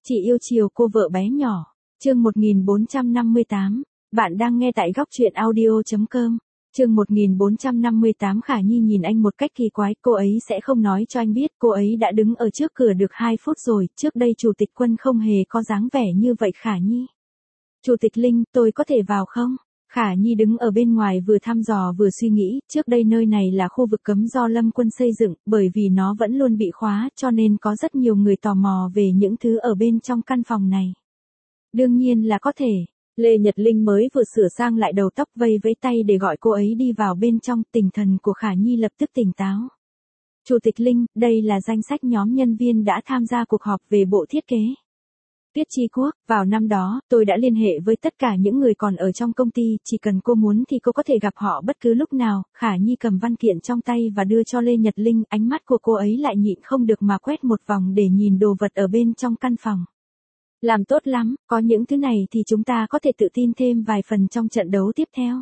Chị yêu chiều cô vợ bé nhỏ. Chương 1458. Bạn đang nghe tại góc truyện audio.com. Chương 1458. Khả Nhi nhìn anh một cách kỳ quái, cô ấy sẽ không nói cho anh biết, cô ấy đã đứng ở trước cửa được 2 phút rồi, trước đây Chủ tịch Quân không hề có dáng vẻ như vậy. Khả Nhi. Chủ tịch Linh, tôi có thể vào không? Khả Nhi đứng ở bên ngoài vừa thăm dò vừa suy nghĩ, trước đây nơi này là khu vực cấm do Lâm Quân xây dựng, bởi vì nó vẫn luôn bị khóa, cho nên có rất nhiều người tò mò về những thứ ở bên trong căn phòng này. Đương nhiên là có thể. Lê Nhật Linh mới vừa sửa sang lại đầu tóc, vây vẫy tay để gọi cô ấy đi vào bên trong, tinh thần của Khả Nhi lập tức tỉnh táo. Chủ tịch Linh, đây là danh sách nhóm nhân viên đã tham gia cuộc họp về bộ thiết kế. Tiết Chi Quốc, vào năm đó, tôi đã liên hệ với tất cả những người còn ở trong công ty, chỉ cần cô muốn thì cô có thể gặp họ bất cứ lúc nào. Khả Nhi cầm văn kiện trong tay và đưa cho Lê Nhật Linh, ánh mắt của cô ấy lại nhịn không được mà quét một vòng để nhìn đồ vật ở bên trong căn phòng. Làm tốt lắm, có những thứ này thì chúng ta có thể tự tin thêm vài phần trong trận đấu tiếp theo.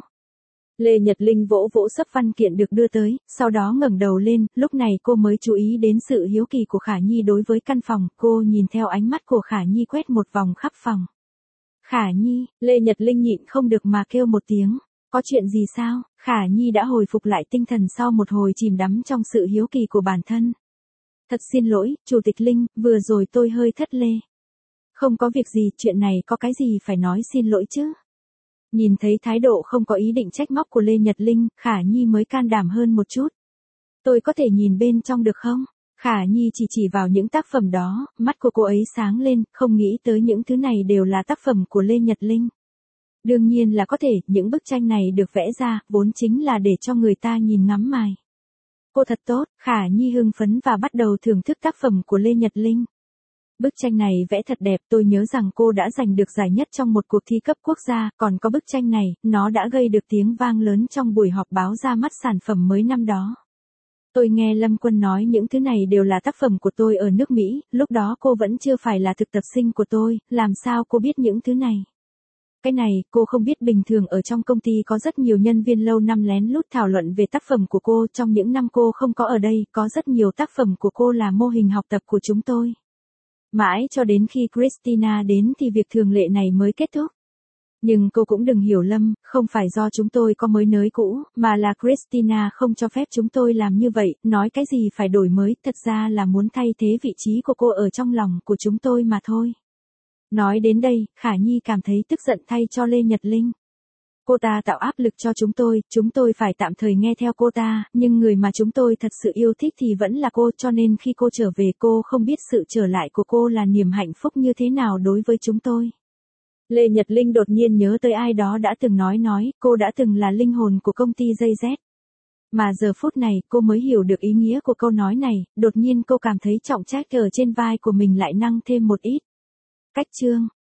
Lê Nhật Linh vỗ vỗ sấp văn kiện được đưa tới, sau đó ngẩng đầu lên, lúc này cô mới chú ý đến sự hiếu kỳ của Khả Nhi đối với căn phòng, cô nhìn theo ánh mắt của Khả Nhi quét một vòng khắp phòng. Khả Nhi, Lê Nhật Linh nhịn không được mà kêu một tiếng, có chuyện gì sao? Khả Nhi đã hồi phục lại tinh thần sau một hồi chìm đắm trong sự hiếu kỳ của bản thân. Thật xin lỗi, Chủ tịch Linh, vừa rồi tôi hơi thất lê. Không có việc gì, chuyện này có cái gì phải nói xin lỗi chứ? Nhìn thấy thái độ không có ý định trách móc của Lê Nhật Linh, Khả Nhi mới can đảm hơn một chút. Tôi có thể nhìn bên trong được không? Khả Nhi chỉ vào những tác phẩm đó, mắt của cô ấy sáng lên, không nghĩ tới những thứ này đều là tác phẩm của Lê Nhật Linh. Đương nhiên là có thể, những bức tranh này được vẽ ra, vốn chính là để cho người ta nhìn ngắm mài. Cô thật tốt, Khả Nhi hưng phấn và bắt đầu thưởng thức tác phẩm của Lê Nhật Linh. Bức tranh này vẽ thật đẹp, tôi nhớ rằng cô đã giành được giải nhất trong một cuộc thi cấp quốc gia, còn có bức tranh này, nó đã gây được tiếng vang lớn trong buổi họp báo ra mắt sản phẩm mới năm đó. Tôi nghe Lâm Quân nói những thứ này đều là tác phẩm của tôi ở nước Mỹ, lúc đó cô vẫn chưa phải là thực tập sinh của tôi, làm sao cô biết những thứ này? Cái này, cô không biết bình thường ở trong công ty có rất nhiều nhân viên lâu năm lén lút thảo luận về tác phẩm của cô trong những năm cô không có ở đây, có rất nhiều tác phẩm của cô là mô hình học tập của chúng tôi. Mãi cho đến khi Christina đến thì việc thường lệ này mới kết thúc. Nhưng cô cũng đừng hiểu lầm, không phải do chúng tôi có mới nới cũ, mà là Christina không cho phép chúng tôi làm như vậy, nói cái gì phải đổi mới, thật ra là muốn thay thế vị trí của cô ở trong lòng của chúng tôi mà thôi. Nói đến đây, Khả Nhi cảm thấy tức giận thay cho Lê Nhật Linh. Cô ta tạo áp lực cho chúng tôi phải tạm thời nghe theo cô ta, nhưng người mà chúng tôi thật sự yêu thích thì vẫn là cô, cho nên khi cô trở về cô không biết sự trở lại của cô là niềm hạnh phúc như thế nào đối với chúng tôi. Lê Nhật Linh đột nhiên nhớ tới ai đó đã từng nói, cô đã từng là linh hồn của công ty JZ. Mà giờ phút này cô mới hiểu được ý nghĩa của câu nói này, đột nhiên cô cảm thấy trọng trách ở trên vai của mình lại nặng thêm một ít. Cách chương,